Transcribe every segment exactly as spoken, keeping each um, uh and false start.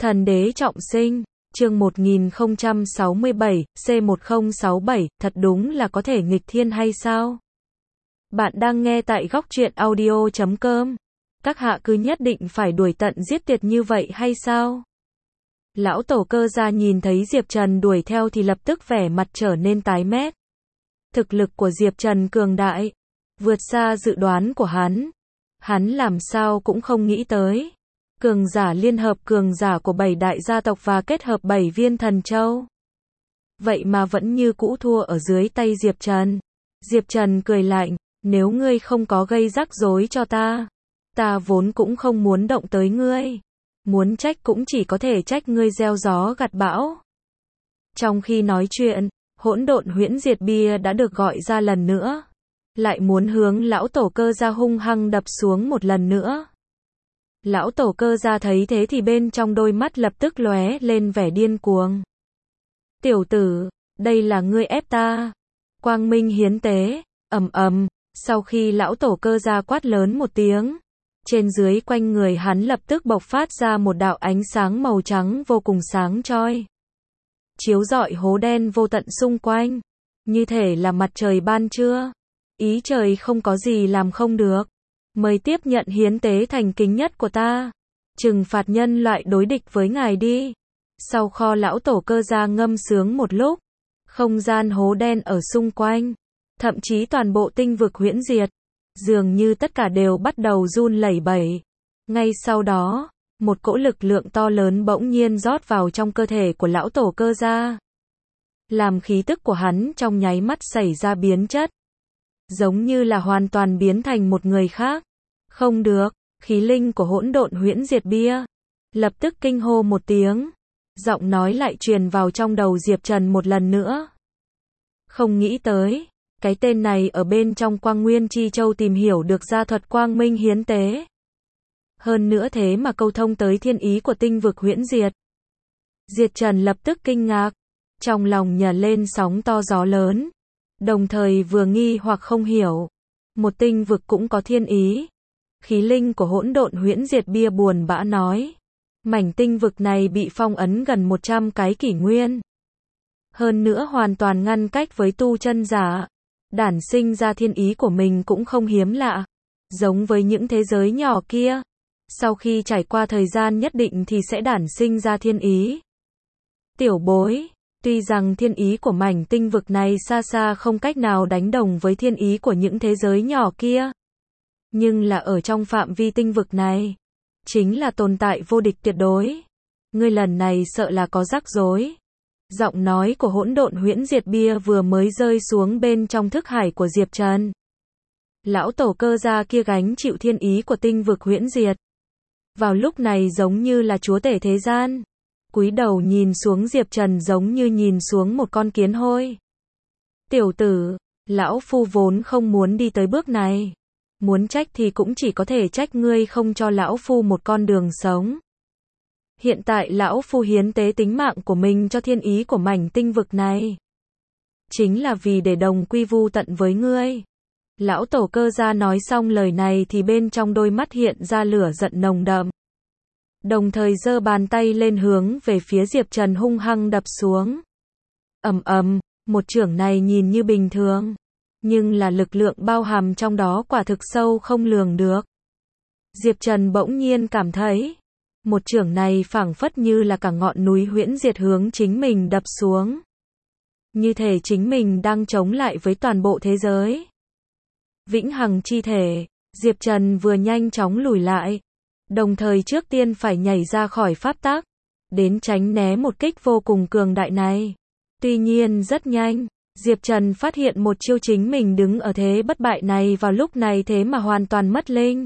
Thần đế trọng sinh, chương một nghìn không trăm sáu mươi bảy, C một không sáu bảy, thật đúng là có thể nghịch thiên hay sao? Bạn đang nghe tại góc truyện audio chấm com. Các hạ cứ nhất định phải đuổi tận giết tuyệt như vậy hay sao? Lão tổ Cơ Gia nhìn thấy Diệp Trần đuổi theo thì lập tức vẻ mặt trở nên tái mét. Thực lực của Diệp Trần cường đại, vượt xa dự đoán của hắn. Hắn làm sao cũng không nghĩ tới. Cường giả liên hợp cường giả của bảy đại gia tộc và kết hợp bảy viên thần châu. Vậy mà vẫn như cũ thua ở dưới tay Diệp Trần. Diệp Trần cười lạnh, nếu ngươi không có gây rắc rối cho ta, ta vốn cũng không muốn động tới ngươi. Muốn trách cũng chỉ có thể trách ngươi gieo gió gặt bão. Trong khi nói chuyện, hỗn độn huyễn diệt bia đã được gọi ra lần nữa. Lại muốn hướng lão tổ Cơ Gia hung hăng đập xuống một lần nữa. Lão tổ Cơ Gia thấy thế thì bên trong đôi mắt lập tức lóe lên vẻ điên cuồng. Tiểu tử, đây là ngươi ép ta. Quang minh hiến tế, ầm ầm, sau khi lão tổ Cơ Gia quát lớn một tiếng, trên dưới quanh người hắn lập tức bộc phát ra một đạo ánh sáng màu trắng vô cùng sáng chói. Chiếu rọi hố đen vô tận xung quanh, như thể là mặt trời ban trưa. Ý trời không có gì làm không được. Mời tiếp nhận hiến tế thành kính nhất của ta. Trừng phạt nhân loại đối địch với ngài đi. Sau kho lão tổ Cơ Gia ngâm sướng một lúc, không gian hố đen ở xung quanh, thậm chí toàn bộ tinh vực huyễn diệt, dường như tất cả đều bắt đầu run lẩy bẩy. Ngay sau đó, một cỗ lực lượng to lớn bỗng nhiên rót vào trong cơ thể của lão tổ Cơ Gia, làm khí tức của hắn trong nháy mắt xảy ra biến chất, giống như là hoàn toàn biến thành một người khác. Không được, khí linh của hỗn độn huyễn diệt bia lập tức kinh hô một tiếng, giọng nói lại truyền vào trong đầu Diệp Trần một lần nữa. Không nghĩ tới, cái tên này ở bên trong Quang Nguyên Chi Châu tìm hiểu được ra thuật quang minh hiến tế. Hơn nữa thế mà câu thông tới thiên ý của tinh vực huyễn diệt. Diệp Trần lập tức kinh ngạc, trong lòng nhả lên sóng to gió lớn, đồng thời vừa nghi hoặc không hiểu. Một tinh vực cũng có thiên ý. Khí linh của hỗn độn huyễn diệt bia buồn bã nói. Mảnh tinh vực này bị phong ấn gần một trăm cái kỷ nguyên. Hơn nữa hoàn toàn ngăn cách với tu chân giả. Đản sinh ra thiên ý của mình cũng không hiếm lạ. Giống với những thế giới nhỏ kia. Sau khi trải qua thời gian nhất định thì sẽ đản sinh ra thiên ý. Tiểu bối, tuy rằng thiên ý của mảnh tinh vực này xa xa không cách nào đánh đồng với thiên ý của những thế giới nhỏ kia. Nhưng là ở trong phạm vi tinh vực này, chính là tồn tại vô địch tuyệt đối. Ngươi lần này sợ là có rắc rối. Giọng nói của hỗn độn huyễn diệt bia vừa mới rơi xuống bên trong thức hải của Diệp Trần. Lão tổ Cơ Gia kia gánh chịu thiên ý của tinh vực huyễn diệt. Vào lúc này giống như là chúa tể thế gian. Cúi đầu nhìn xuống Diệp Trần giống như nhìn xuống một con kiến hôi. Tiểu tử, lão phu vốn không muốn đi tới bước này. Muốn trách thì cũng chỉ có thể trách ngươi không cho lão phu một con đường sống. Hiện tại lão phu hiến tế tính mạng của mình cho thiên ý của mảnh tinh vực này, chính là vì để đồng quy vu tận với ngươi. Lão tổ Cơ Gia nói xong lời này thì bên trong đôi mắt hiện ra lửa giận nồng đậm. Đồng thời giơ bàn tay lên hướng về phía Diệp Trần hung hăng đập xuống. Ầm ầm, một chưởng này nhìn như bình thường, nhưng là lực lượng bao hàm trong đó quả thực sâu không lường được. Diệp Trần bỗng nhiên cảm thấy, một chưởng này phảng phất như là cả ngọn núi huyễn diệt hướng chính mình đập xuống. Như thể chính mình đang chống lại với toàn bộ thế giới. Vĩnh hằng chi thể, Diệp Trần vừa nhanh chóng lùi lại, đồng thời trước tiên phải nhảy ra khỏi pháp tắc, đến tránh né một kích vô cùng cường đại này. Tuy nhiên rất nhanh, Diệp Trần phát hiện một chiêu chính mình đứng ở thế bất bại này vào lúc này thế mà hoàn toàn mất linh.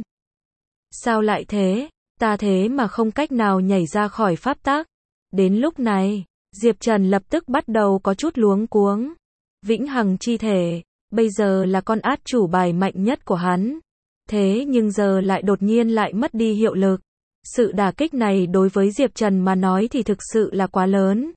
Sao lại thế? Ta thế mà không cách nào nhảy ra khỏi pháp tắc. Đến lúc này, Diệp Trần lập tức bắt đầu có chút luống cuống. Vĩnh hằng chi thể, bây giờ là con át chủ bài mạnh nhất của hắn. Thế nhưng giờ lại đột nhiên lại mất đi hiệu lực. Sự đả kích này đối với Diệp Trần mà nói thì thực sự là quá lớn.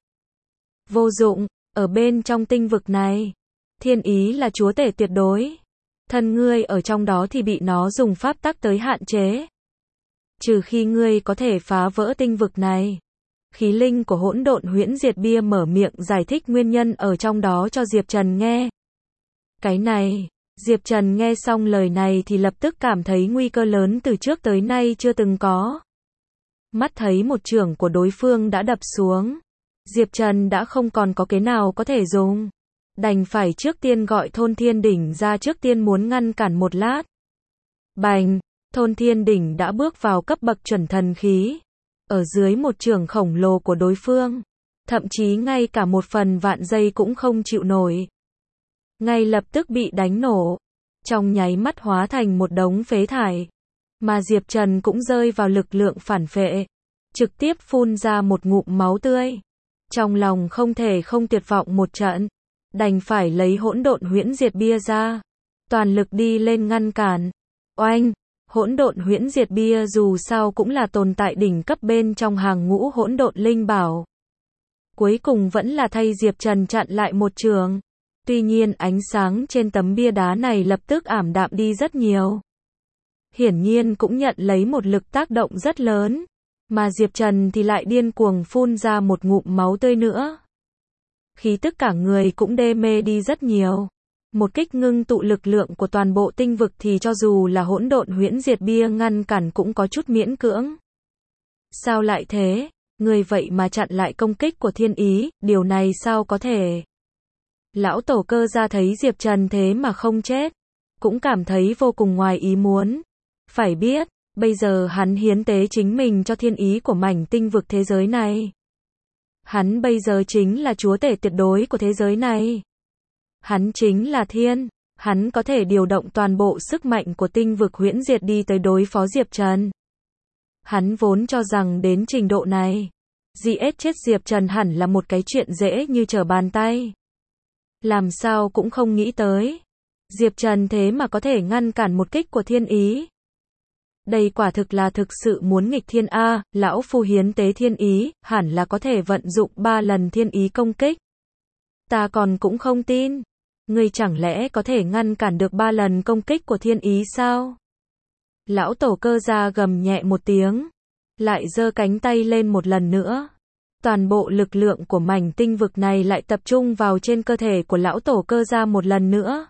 Vô dụng, ở bên trong tinh vực này, thiên ý là chúa tể tuyệt đối. Thân ngươi ở trong đó thì bị nó dùng pháp tắc tới hạn chế. Trừ khi ngươi có thể phá vỡ tinh vực này, Khí linh của hỗn độn huyễn diệt bia mở miệng giải thích nguyên nhân ở trong đó cho Diệp Trần nghe. Cái này, Diệp Trần nghe xong lời này thì lập tức cảm thấy nguy cơ lớn từ trước tới nay chưa từng có. Mắt thấy một chưởng của đối phương đã đập xuống, Diệp Trần đã không còn có kế nào có thể dùng. Đành phải trước tiên gọi Thôn Thiên Đỉnh ra, trước tiên muốn ngăn cản một lát. Bành, Thôn Thiên Đỉnh đã bước vào cấp bậc chuẩn thần khí. Ở dưới một chưởng khổng lồ của đối phương, thậm chí ngay cả một phần vạn giây cũng không chịu nổi. Ngay lập tức bị đánh nổ, trong nháy mắt hóa thành một đống phế thải. Mà Diệp Trần cũng rơi vào lực lượng phản phệ, trực tiếp phun ra một ngụm máu tươi. Trong lòng không thể không tuyệt vọng một trận, đành phải lấy hỗn độn huyễn diệt bia ra, toàn lực đi lên ngăn cản. Oanh, hỗn độn huyễn diệt bia dù sao cũng là tồn tại đỉnh cấp bên trong hàng ngũ hỗn độn linh bảo. Cuối cùng vẫn là thay Diệp Trần chặn lại một trường. Tuy nhiên ánh sáng trên tấm bia đá này lập tức ảm đạm đi rất nhiều. Hiển nhiên cũng nhận lấy một lực tác động rất lớn. Mà Diệp Trần thì lại điên cuồng phun ra một ngụm máu tươi nữa. Khí tức cả người cũng đê mê đi rất nhiều. Một kích ngưng tụ lực lượng của toàn bộ tinh vực thì cho dù là hỗn độn huyễn diệt bia ngăn cản cũng có chút miễn cưỡng. Sao lại thế? Người vậy mà chặn lại công kích của thiên ý, điều này sao có thể? Lão tổ cơ ra thấy Diệp Trần thế mà không chết, cũng cảm thấy vô cùng ngoài ý muốn. Phải biết, bây giờ hắn hiến tế chính mình cho thiên ý của mảnh tinh vực thế giới này. Hắn bây giờ chính là chúa tể tuyệt đối của thế giới này. Hắn chính là thiên, hắn có thể điều động toàn bộ sức mạnh của tinh vực huyễn diệt đi tới đối phó Diệp Trần. Hắn vốn cho rằng đến trình độ này, giết chết Diệp Trần hẳn là một cái chuyện dễ như trở bàn tay. Làm sao cũng không nghĩ tới, Diệp Trần thế mà có thể ngăn cản một kích của thiên ý. Đây quả thực là thực sự muốn nghịch thiên a, lão phu hiến tế thiên ý, hẳn là có thể vận dụng ba lần thiên ý công kích. Ta còn cũng không tin, ngươi chẳng lẽ có thể ngăn cản được ba lần công kích của thiên ý sao? Lão tổ cơ gia gầm nhẹ một tiếng, lại giơ cánh tay lên một lần nữa. Toàn bộ lực lượng của mảnh tinh vực này lại tập trung vào trên cơ thể của lão tổ cơ gia một lần nữa.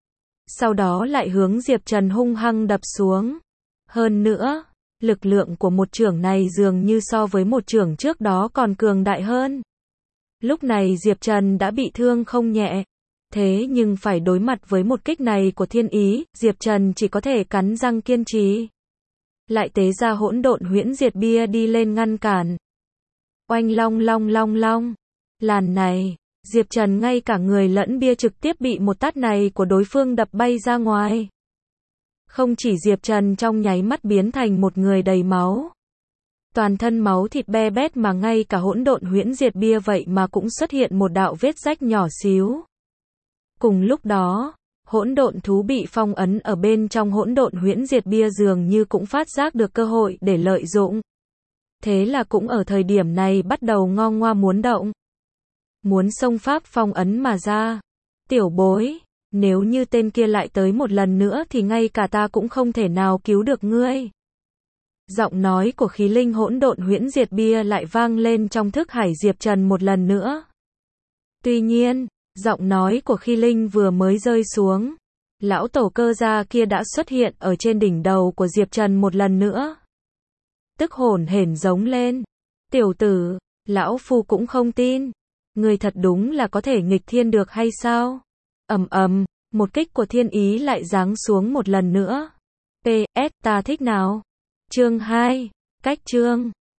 Sau đó lại hướng Diệp Trần hung hăng đập xuống. Hơn nữa, lực lượng của một chưởng này dường như so với một chưởng trước đó còn cường đại hơn. Lúc này Diệp Trần đã bị thương không nhẹ. Thế nhưng phải đối mặt với một kích này của thiên ý, Diệp Trần chỉ có thể cắn răng kiên trì. Lại tế ra hỗn độn huyễn diệt bia đi lên ngăn cản. Oanh long long long long. Làn này, Diệp Trần ngay cả người lẫn bia trực tiếp bị một tát này của đối phương đập bay ra ngoài. Không chỉ Diệp Trần trong nháy mắt biến thành một người đầy máu. Toàn thân máu thịt be bét mà ngay cả hỗn độn huyễn diệt bia vậy mà cũng xuất hiện một đạo vết rách nhỏ xíu. Cùng lúc đó, hỗn độn thú bị phong ấn ở bên trong hỗn độn huyễn diệt bia dường như cũng phát giác được cơ hội để lợi dụng. Thế là cũng ở thời điểm này bắt đầu ngo ngoa muốn động. Muốn xông pháp phong ấn mà ra. Tiểu bối, nếu như tên kia lại tới một lần nữa thì ngay cả ta cũng không thể nào cứu được ngươi. Giọng nói của khí linh hỗn độn huyễn diệt bia lại vang lên trong thức hải Diệp Trần một lần nữa. Tuy nhiên, giọng nói của khí linh vừa mới rơi xuống, lão tổ cơ gia kia đã xuất hiện ở trên đỉnh đầu của Diệp Trần một lần nữa. Tức hổn hển giống lên. Tiểu tử, lão phu cũng không tin. Ngươi thật đúng là có thể nghịch thiên được hay sao? Ầm ầm, một kích của thiên ý lại giáng xuống một lần nữa. pê ét ta thích nào? Chương hai, cách chương.